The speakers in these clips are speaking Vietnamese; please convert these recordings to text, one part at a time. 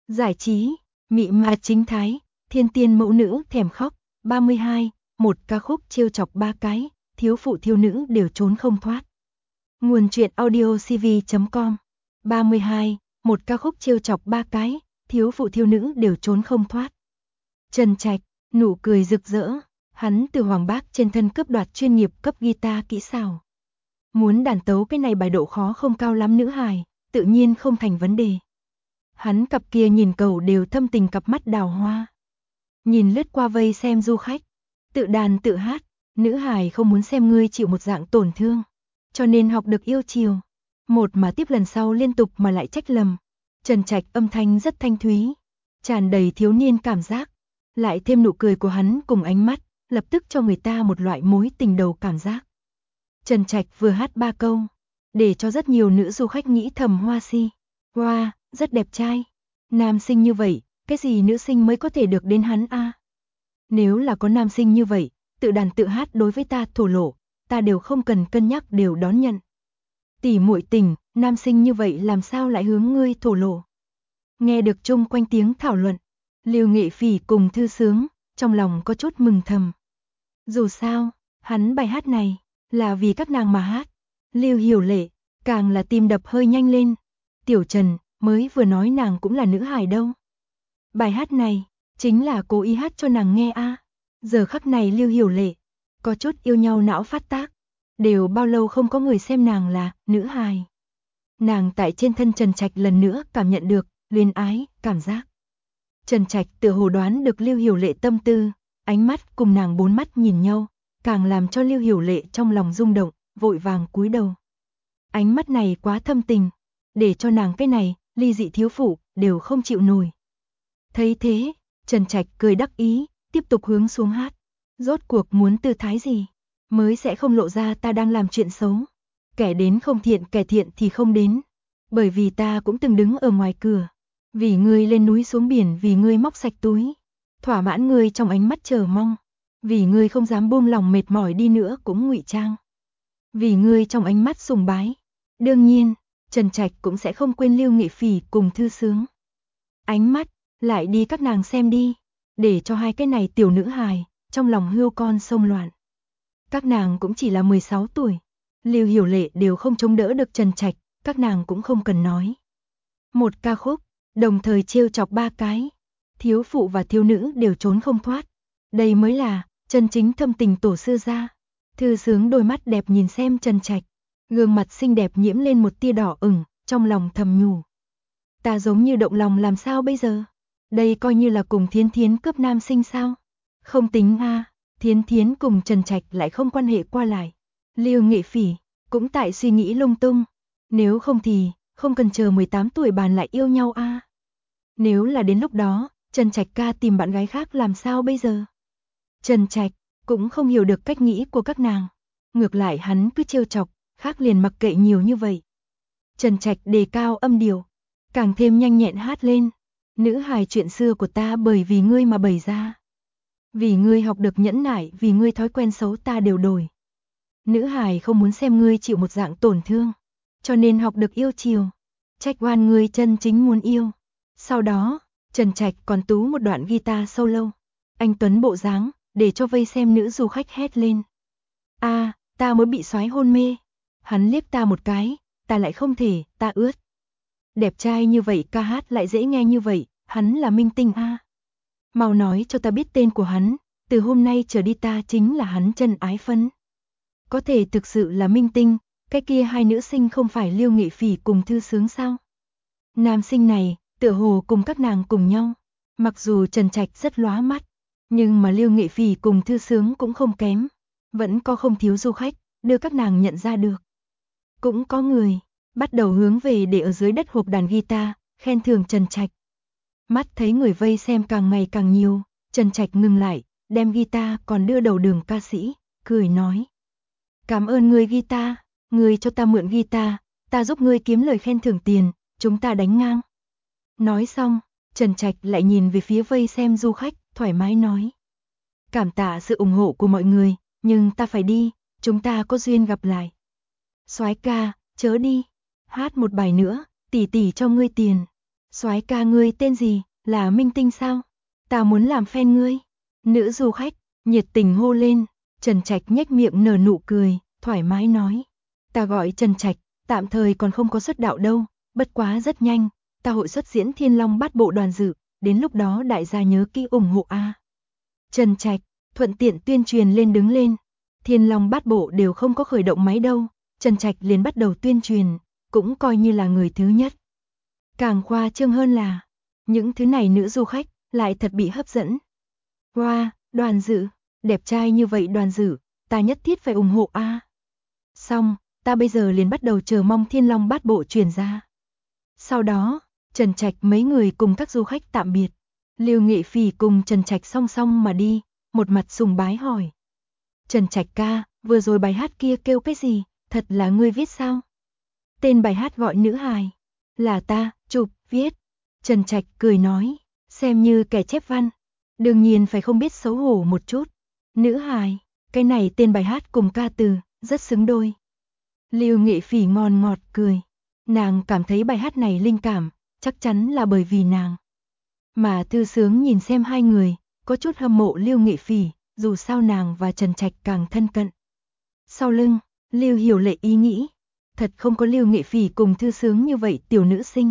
giải trí, mị mà chính thái, thiên tiên mẫu nữ thèm khóc, 32, một ca khúc trêu chọc ba cái, thiếu phụ thiếu nữ đều trốn không thoát. Nguồn truyện audio cv.com. 32, một ca khúc trêu chọc ba cái, thiếu phụ thiếu nữ đều trốn không thoát. Trần Trạch, nụ cười rực rỡ, hắn từ Hoàng Bác trên thân cướp đoạt chuyên nghiệp cấp guitar kỹ xảo. Muốn đàn tấu cái này bài độ khó không cao lắm nữ hài, tự nhiên không thành vấn đề. Hắn cặp kia nhìn cầu đều thâm tình cặp mắt đào hoa. Nhìn lướt qua vây xem du khách, tự đàn tự hát, nữ hài không muốn xem ngươi chịu một dạng tổn thương, cho nên học được yêu chiều. Một mà tiếp lần sau liên tục mà lại trách lầm. Trần Trạch âm thanh rất thanh thúy, tràn đầy thiếu niên cảm giác, lại thêm nụ cười của hắn cùng ánh mắt, lập tức cho người ta một loại mối tình đầu cảm giác. Trần Trạch vừa hát ba câu, để cho rất nhiều nữ du khách nghĩ thầm hoa si. Wow, rất đẹp trai. Nam sinh như vậy, cái gì nữ sinh mới có thể được đến hắn a? Nếu là có nam sinh như vậy, tự đàn tự hát đối với ta thổ lộ, ta đều không cần cân nhắc đều đón nhận. Tỷ muội tình, nam sinh như vậy làm sao lại hướng ngươi thổ lộ? Nghe được chung quanh tiếng thảo luận, Lưu Nghệ Phỉ cùng Thư Sướng, trong lòng có chút mừng thầm. Dù sao, hắn bài hát này là vì các nàng mà hát. Lưu Hiểu Lệ càng là tim đập hơi nhanh lên. Tiểu Trần mới vừa nói nàng cũng là nữ hài đâu. Bài hát này chính là cố ý hát cho nàng nghe a. Giờ khắc này Lưu Hiểu Lệ có chút yêu nhau não phát tác. Đều bao lâu không có người xem nàng là nữ hài. Nàng tại trên thân Trần Trạch lần nữa cảm nhận được luyến ái cảm giác. Trần Trạch tựa hồ đoán được Lưu Hiểu Lệ tâm tư, ánh mắt cùng nàng bốn mắt nhìn nhau, càng làm cho Lưu Hiểu Lệ trong lòng rung động, vội vàng cúi đầu. Ánh mắt này quá thâm tình, để cho nàng cái này ly dị thiếu phụ đều không chịu nổi. Thấy thế, Trần Trạch cười đắc ý, tiếp tục hướng xuống hát. Rốt cuộc muốn tư thái gì mới sẽ không lộ ra ta đang làm chuyện xấu. Kẻ đến không thiện, kẻ thiện thì không đến. Bởi vì ta cũng từng đứng ở ngoài cửa, vì ngươi lên núi xuống biển, vì ngươi móc sạch túi, thỏa mãn ngươi trong ánh mắt chờ mong, vì ngươi không dám buông lòng mệt mỏi đi nữa cũng ngụy trang, vì ngươi trong ánh mắt sùng bái. Đương nhiên, Trần Trạch cũng sẽ không quên Lưu Nghệ Phỉ cùng Thư Sướng. Ánh mắt lại đi các nàng xem đi, để cho hai cái này tiểu nữ hài trong lòng hươu con sông loạn. Các nàng cũng chỉ là 16 tuổi, Lưu Hiểu Lệ đều không chống đỡ được Trần Trạch, các nàng cũng không cần nói. Một ca khúc, đồng thời trêu chọc ba cái, thiếu phụ và thiếu nữ đều trốn không thoát. Đây mới là chân chính thâm tình tổ sư gia. Thư Sướng đôi mắt đẹp nhìn xem Trần Trạch, gương mặt xinh đẹp nhiễm lên một tia đỏ ửng, trong lòng thầm nhủ. Ta giống như động lòng làm sao bây giờ? Đây coi như là cùng Thiến Thiến cướp nam sinh sao? Không tính a, Thiến Thiến cùng Trần Trạch lại không quan hệ qua lại. Lưu Nghệ Phỉ cũng tại suy nghĩ lung tung, nếu không thì không cần chờ 18 tuổi bàn lại yêu nhau a. Nếu là đến lúc đó, Trần Trạch ca tìm bạn gái khác làm sao bây giờ? Trần Trạch cũng không hiểu được cách nghĩ của các nàng, ngược lại hắn cứ trêu chọc, khác liền mặc kệ nhiều như vậy. Trần Trạch đề cao âm điệu, càng thêm nhanh nhẹn hát lên. Nữ hài chuyện xưa của ta bởi vì ngươi mà bày ra. Vì ngươi học được nhẫn nại, vì ngươi thói quen xấu ta đều đổi. Nữ hài không muốn xem ngươi chịu một dạng tổn thương, cho nên học được yêu chiều. Trách oan ngươi chân chính muốn yêu. Sau đó, Trần Trạch còn tú một đoạn guitar solo. Anh tuấn bộ dáng, để cho vây xem nữ du khách hét lên. A, ta mới bị soái hôn mê. Hắn liếc ta một cái, ta lại không thể, ta ướt. Đẹp trai như vậy, ca hát lại dễ nghe như vậy, hắn là minh tinh a. Mau nói cho ta biết tên của hắn, từ hôm nay trở đi ta chính là hắn chân ái phấn. Có thể thực sự là minh tinh, cái kia hai nữ sinh không phải Lưu Nghệ Phỉ cùng Thư Sướng sao? Nam sinh này, tựa hồ cùng các nàng cùng nhau. Mặc dù Trần Trạch rất lóa mắt, nhưng mà Lưu Nghệ Phỉ cùng Thư Sướng cũng không kém. Vẫn có không thiếu du khách, đưa các nàng nhận ra được. Cũng có người bắt đầu hướng về để ở dưới đất hộp đàn guitar, khen thưởng Trần Trạch. Mắt thấy người vây xem càng ngày càng nhiều, Trần Trạch ngừng lại, đem guitar còn đưa đầu đường ca sĩ, cười nói. Cảm ơn ngươi guitar, ngươi cho ta mượn guitar, ta giúp ngươi kiếm lời khen thưởng tiền, chúng ta đánh ngang. Nói xong, Trần Trạch lại nhìn về phía vây xem du khách, thoải mái nói. Cảm tạ sự ủng hộ của mọi người, nhưng ta phải đi, chúng ta có duyên gặp lại. Soái ca, chớ đi, hát một bài nữa, tỷ tỷ cho ngươi tiền. Soái ca ngươi tên gì, là Minh Tinh sao? Ta muốn làm fan ngươi. Nữ du khách, nhiệt tình hô lên. Trần Trạch nhếch miệng nở nụ cười, thoải mái nói. Ta gọi Trần Trạch, tạm thời còn không có xuất đạo đâu, bất quá rất nhanh, ta hội xuất diễn Thiên Long Bát Bộ đoàn dự, đến lúc đó đại gia nhớ kỹ ủng hộ a. Trần Trạch, thuận tiện tuyên truyền lên đứng lên. Thiên Long Bát Bộ đều không có khởi động máy đâu, Trần Trạch liền bắt đầu tuyên truyền, cũng coi như là người thứ nhất. Càng khoa trương hơn là, những thứ này nữ du khách lại thật bị hấp dẫn. Wow, đoàn dự, đẹp trai như vậy đoàn dự, ta nhất thiết phải ủng hộ a. Xong, ta bây giờ liền bắt đầu chờ mong Thiên Long Bát Bộ truyền ra. Sau đó, Trần Trạch mấy người cùng các du khách tạm biệt. Lưu Nghệ Phỉ cùng Trần Trạch song song mà đi, một mặt sùng bái hỏi. Trần Trạch ca, vừa rồi bài hát kia kêu cái gì, thật là ngươi viết sao? Tên bài hát gọi Nữ Hài. Là ta, chụp, viết. Trần Trạch cười nói, xem như kẻ chép văn. Đương nhiên phải không biết xấu hổ một chút. Nữ Hài, cái này tên bài hát cùng ca từ, rất xứng đôi. Lưu Nghệ Phỉ ngon ngọt cười. Nàng cảm thấy bài hát này linh cảm, chắc chắn là bởi vì nàng. Mà Thư Sướng nhìn xem hai người, có chút hâm mộ Lưu Nghệ Phỉ, dù sao nàng và Trần Trạch càng thân cận. Sau lưng, Lưu Hiểu Lệ ý nghĩ, thật không có Lưu Nghệ Phỉ cùng Thư Sướng như vậy tiểu nữ sinh.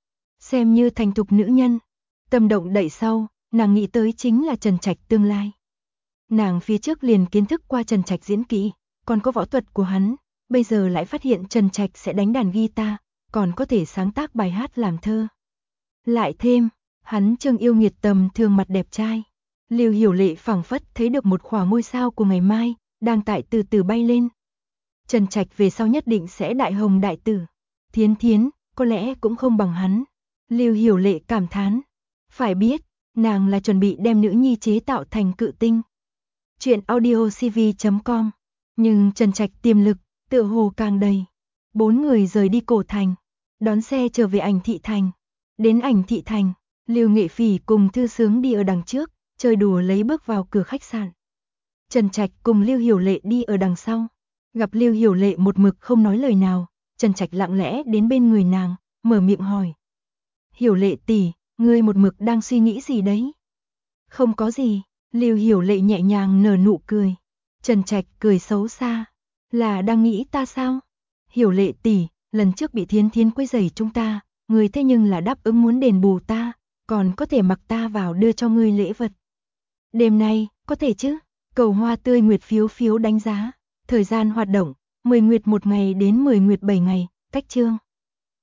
Xem như thành thục nữ nhân, tâm động đẩy sau, nàng nghĩ tới chính là Trần Trạch tương lai. Nàng phía trước liền kiến thức qua Trần Trạch diễn kỹ, còn có võ thuật của hắn, bây giờ lại phát hiện Trần Trạch sẽ đánh đàn guitar, còn có thể sáng tác bài hát làm thơ. Lại thêm, hắn Trương Yêu Nghiệt tầm thường mặt đẹp trai. Lưu Hiểu Lệ phảng phất thấy được một khỏa ngôi sao của ngày mai, đang tại từ từ bay lên. Trần Trạch về sau nhất định sẽ đại hồng đại tử. Thiến Thiến, có lẽ cũng không bằng hắn. Lưu Hiểu Lệ cảm thán. Phải biết, nàng là chuẩn bị đem nữ nhi chế tạo thành cự tinh. Chuyện audiocv.com. Nhưng Trần Trạch tiềm lực, tựa hồ càng đầy. 4 người rời đi cổ thành, đón xe trở về Ảnh Thị Thành. Đến Ảnh Thị Thành, Lưu Nghệ Phỉ cùng Thư Sướng đi ở đằng trước, chơi đùa lấy bước vào cửa khách sạn. Trần Trạch cùng Lưu Hiểu Lệ đi ở đằng sau. Gặp Lưu Hiểu Lệ một mực không nói lời nào, Trần Trạch lặng lẽ đến bên người nàng, mở miệng hỏi. Hiểu Lệ tỷ, ngươi một mực đang suy nghĩ gì đấy? Không có gì, Lưu Hiểu Lệ nhẹ nhàng nở nụ cười. Trần Trạch cười xấu xa. Là đang nghĩ ta sao? Hiểu Lệ tỷ, lần trước bị Thiến Thiến quấy rầy chúng ta, ngươi thế nhưng là đáp ứng muốn đền bù ta, còn có thể mặc ta vào đưa cho ngươi lễ vật. Đêm nay, có thể chứ? Cầu Hoa Tươi Nguyệt phiếu phiếu đánh giá. Thời gian hoạt động, 10 nguyệt 1 ngày đến 10 nguyệt 7 ngày, cách chương.